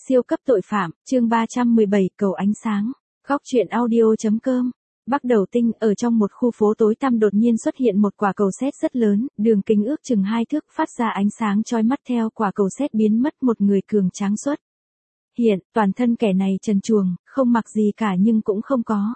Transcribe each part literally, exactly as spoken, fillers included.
Siêu cấp tội phạm, chương ba trăm mười bảy, cầu ánh sáng. Góc truyện audio.com. Bắt đầu tinh, ở trong một khu phố tối tăm đột nhiên xuất hiện một quả cầu sét rất lớn, đường kính ước chừng hai thước, phát ra ánh sáng chói mắt. Theo quả cầu sét biến mất, một người cường tráng xuất hiện, toàn thân kẻ này trần truồng, không mặc gì cả nhưng cũng không có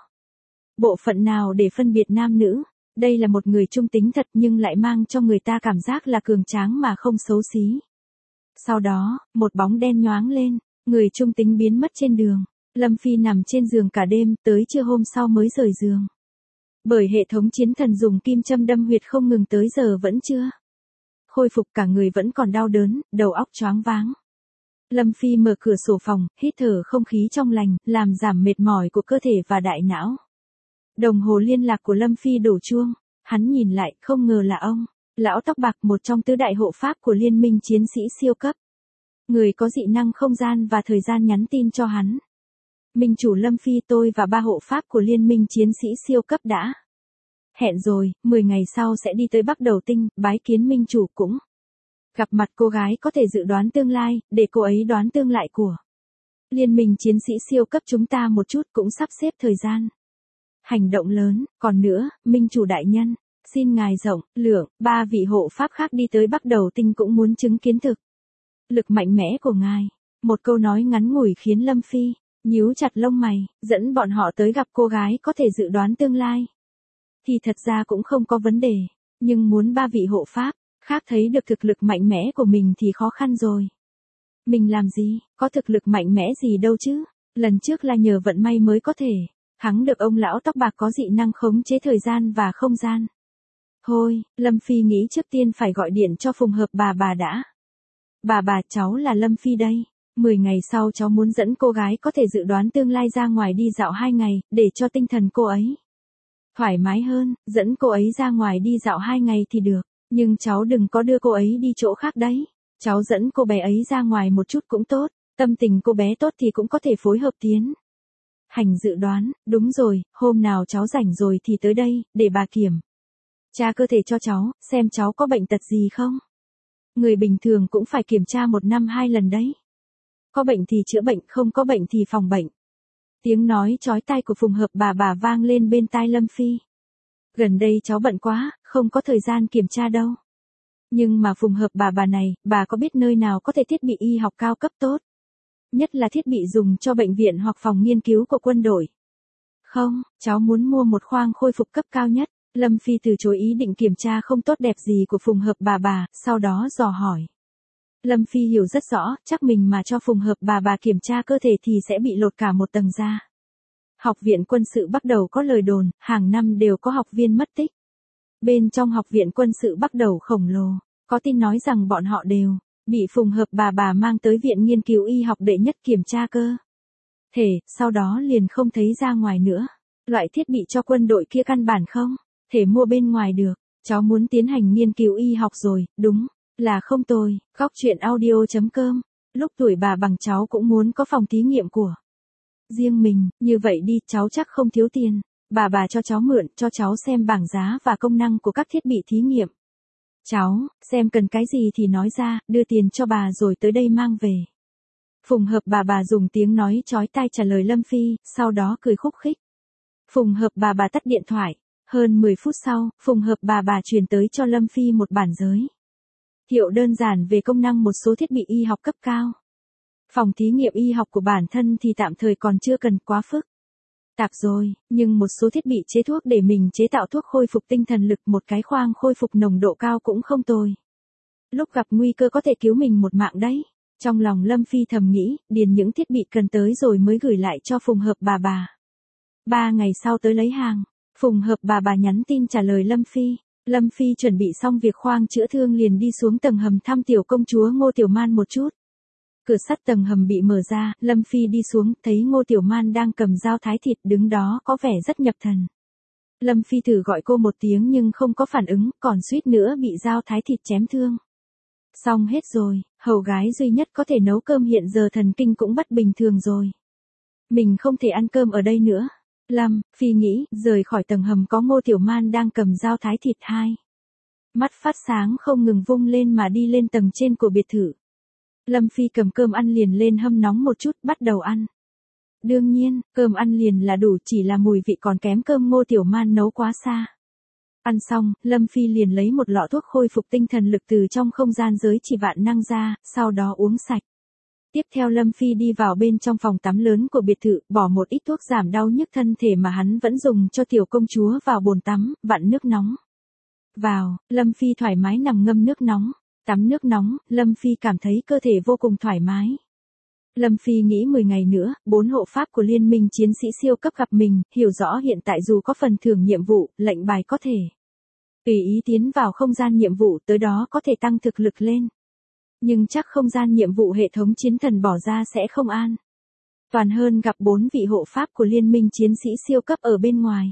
bộ phận nào để phân biệt nam nữ. Đây là một người trung tính thật nhưng lại mang cho người ta cảm giác là cường tráng mà không xấu xí. Sau đó, một bóng đen nhoáng lên, người trung tính biến mất trên đường. Lâm Phi nằm trên giường cả đêm, tới trưa hôm sau mới rời giường. Bởi hệ thống chiến thần dùng kim châm đâm huyệt không ngừng tới giờ vẫn chưa khôi phục, cả người vẫn còn đau đớn, đầu óc choáng váng. Lâm Phi mở cửa sổ phòng, hít thở không khí trong lành, làm giảm mệt mỏi của cơ thể và đại não. Đồng hồ liên lạc của Lâm Phi đổ chuông, hắn nhìn lại, không ngờ là ông, lão tóc bạc, một trong tứ đại hộ pháp của liên minh chiến sĩ siêu cấp. Người có dị năng không gian và thời gian nhắn tin cho hắn. Minh chủ Lâm Phi, tôi và ba hộ pháp của liên minh chiến sĩ siêu cấp đã hẹn rồi, mười ngày sau sẽ đi tới Bắc Đầu Tinh, bái kiến minh chủ, cũng gặp mặt cô gái có thể dự đoán tương lai, để cô ấy đoán tương lai của liên minh chiến sĩ siêu cấp chúng ta một chút, cũng sắp xếp thời gian hành động lớn. Còn nữa, minh chủ đại nhân, xin ngài rộng lượng, ba vị hộ pháp khác đi tới Bắc Đầu Tinh cũng muốn chứng kiến thực lực mạnh mẽ của ngài. Một câu nói ngắn ngủi khiến Lâm Phi nhíu chặt lông mày, dẫn bọn họ tới gặp cô gái có thể dự đoán tương lai thì thật ra cũng không có vấn đề, nhưng muốn ba vị hộ pháp khác thấy được thực lực mạnh mẽ của mình thì khó khăn rồi. Mình làm gì, có thực lực mạnh mẽ gì đâu chứ, lần trước là nhờ vận may mới có thể thắng được ông lão tóc bạc có dị năng khống chế thời gian và không gian. Thôi, Lâm Phi nghĩ trước tiên phải gọi điện cho Phùng Hợp bà bà đã. Bà bà, cháu là Lâm Phi đây. Mười ngày sau cháu muốn dẫn cô gái có thể dự đoán tương lai ra ngoài đi dạo hai ngày, để cho tinh thần cô ấy thoải mái hơn. Dẫn cô ấy ra ngoài đi dạo hai ngày thì được, nhưng cháu đừng có đưa cô ấy đi chỗ khác đấy. Cháu dẫn cô bé ấy ra ngoài một chút cũng tốt, tâm tình cô bé tốt thì cũng có thể phối hợp tiến hành dự đoán. Đúng rồi, hôm nào cháu rảnh rồi thì tới đây, để bà kiểm tra cơ thể cho cháu, xem cháu có bệnh tật gì không. Người bình thường cũng phải kiểm tra một năm hai lần đấy. Có bệnh thì chữa bệnh, không có bệnh thì phòng bệnh. Tiếng nói chói tai của Phùng Hợp bà bà vang lên bên tai Lâm Phi. Gần đây cháu bận quá, không có thời gian kiểm tra đâu. Nhưng mà Phùng Hợp bà bà này, bà có biết nơi nào có thể thiết bị y học cao cấp tốt? Nhất là thiết bị dùng cho bệnh viện hoặc phòng nghiên cứu của quân đội. Không, cháu muốn mua một khoang khôi phục cấp cao nhất. Lâm Phi từ chối ý định kiểm tra không tốt đẹp gì của Phùng Hợp bà bà, sau đó dò hỏi. Lâm Phi hiểu rất rõ, chắc mình mà cho Phùng Hợp bà bà kiểm tra cơ thể thì sẽ bị lột cả một tầng da. Học viện quân sự Bắc Đầu có lời đồn, hàng năm đều có học viên mất tích. Bên trong học viện quân sự Bắc Đầu khổng lồ, có tin nói rằng bọn họ đều bị Phùng Hợp bà bà mang tới viện nghiên cứu y học đệ nhất kiểm tra cơ thể, sau đó liền không thấy ra ngoài nữa. Loại thiết bị cho quân đội kia căn bản không thể mua bên ngoài được. Cháu muốn tiến hành nghiên cứu y học rồi, đúng là không tồi. Góc truyện audio.com. Lúc tuổi bà bằng cháu cũng muốn có phòng thí nghiệm của riêng mình, như vậy đi, cháu chắc không thiếu tiền. Bà bà cho cháu mượn, cho cháu xem bảng giá và công năng của các thiết bị thí nghiệm. Cháu, xem cần cái gì thì nói ra, đưa tiền cho bà rồi tới đây mang về. Phùng Hợp bà bà dùng tiếng nói chói tai trả lời Lâm Phi, sau đó cười khúc khích. Phùng Hợp bà bà tắt điện thoại. Hơn mười phút sau, Phùng Hợp bà bà truyền tới cho Lâm Phi một bản giới thiệu đơn giản về công năng một số thiết bị y học cấp cao. Phòng thí nghiệm y học của bản thân thì tạm thời còn chưa cần quá phức tạp rồi, nhưng một số thiết bị chế thuốc để mình chế tạo thuốc khôi phục tinh thần lực, một cái khoang khôi phục nồng độ cao cũng không tồi. Lúc gặp nguy cơ có thể cứu mình một mạng đấy. Trong lòng Lâm Phi thầm nghĩ, điền những thiết bị cần tới rồi mới gửi lại cho Phùng Hợp bà bà. Ba ngày sau tới lấy hàng, Phùng Hợp bà bà nhắn tin trả lời Lâm Phi. Lâm Phi chuẩn bị xong việc khoang chữa thương liền đi xuống tầng hầm thăm tiểu công chúa Ngô Tiểu Man một chút. Cửa sắt tầng hầm bị mở ra, Lâm Phi đi xuống, thấy Ngô Tiểu Man đang cầm dao thái thịt đứng đó có vẻ rất nhập thần. Lâm Phi thử gọi cô một tiếng nhưng không có phản ứng, còn suýt nữa bị dao thái thịt chém thương. Xong hết rồi, hầu gái duy nhất có thể nấu cơm hiện giờ thần kinh cũng bất bình thường rồi. Mình không thể ăn cơm ở đây nữa. Lâm Phi nghĩ, rời khỏi tầng hầm có Ngô Tiểu Man đang cầm dao thái thịt, hai mắt phát sáng không ngừng vung lên mà đi lên tầng trên của biệt thự. Lâm Phi cầm cơm ăn liền lên hâm nóng một chút, bắt đầu ăn. Đương nhiên, cơm ăn liền là đủ, chỉ là mùi vị còn kém cơm Ngô Tiểu Man nấu quá xa. Ăn xong, Lâm Phi liền lấy một lọ thuốc khôi phục tinh thần lực từ trong không gian giới chỉ vạn năng ra, sau đó uống sạch. Tiếp theo Lâm Phi đi vào bên trong phòng tắm lớn của biệt thự, bỏ một ít thuốc giảm đau nhức thân thể mà hắn vẫn dùng cho tiểu công chúa vào bồn tắm, vặn nước nóng. Vào, Lâm Phi thoải mái nằm ngâm nước nóng. Tắm nước nóng, Lâm Phi cảm thấy cơ thể vô cùng thoải mái. Lâm Phi nghĩ mười ngày nữa, bốn hộ pháp của liên minh chiến sĩ siêu cấp gặp mình, hiểu rõ hiện tại dù có phần thưởng nhiệm vụ, lệnh bài có thể tùy ý tiến vào không gian nhiệm vụ, tới đó có thể tăng thực lực lên. Nhưng chắc không gian nhiệm vụ hệ thống chiến thần bỏ ra sẽ không an toàn hơn gặp bốn vị hộ pháp của liên minh chiến sĩ siêu cấp ở bên ngoài.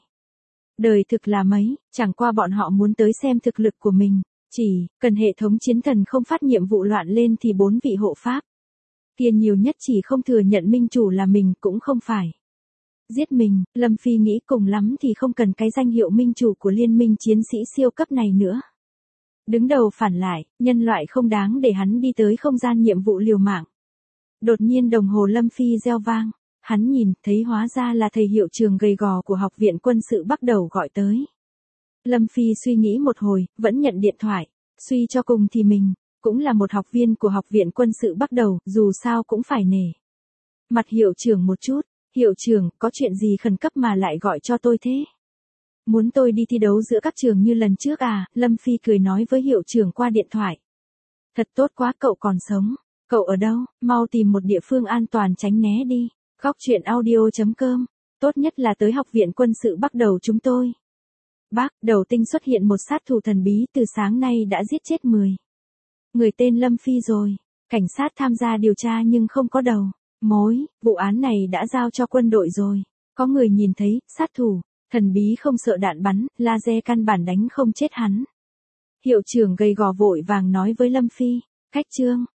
Đời thực là mấy, chẳng qua bọn họ muốn tới xem thực lực của mình. Chỉ cần hệ thống chiến thần không phát nhiệm vụ loạn lên thì bốn vị hộ pháp kia nhiều nhất chỉ không thừa nhận minh chủ là mình, cũng không phải giết mình. Lâm Phi nghĩ cùng lắm thì không cần cái danh hiệu minh chủ của liên minh chiến sĩ siêu cấp này nữa. Đứng đầu phản lại, nhân loại không đáng để hắn đi tới không gian nhiệm vụ liều mạng. Đột nhiên đồng hồ Lâm Phi reo vang, hắn nhìn thấy hóa ra là thầy hiệu trường gầy gò của học viện quân sự bắt đầu gọi tới. Lâm Phi suy nghĩ một hồi, vẫn nhận điện thoại, suy cho cùng thì mình cũng là một học viên của học viện quân sự bắt đầu, dù sao cũng phải nể mặt hiệu trưởng một chút. Hiệu trưởng, có chuyện gì khẩn cấp mà lại gọi cho tôi thế? Muốn tôi đi thi đấu giữa các trường như lần trước à? Lâm Phi cười nói với hiệu trưởng qua điện thoại. Thật tốt quá, cậu còn sống. Cậu ở đâu? Mau tìm một địa phương an toàn tránh né đi. Góc truyện audio chấm com. Tốt nhất là tới học viện quân sự bắt đầu chúng tôi. Bác, đầu tinh xuất hiện một sát thủ thần bí, từ sáng nay đã giết chết mười người tên Lâm Phi rồi. Cảnh sát tham gia điều tra nhưng không có đầu mối, vụ án này đã giao cho quân đội rồi. Có người nhìn thấy, sát thủ thần bí không sợ đạn bắn, laser căn bản đánh không chết hắn. Hiệu trưởng gầy gò vội vàng nói với Lâm Phi, khách trương,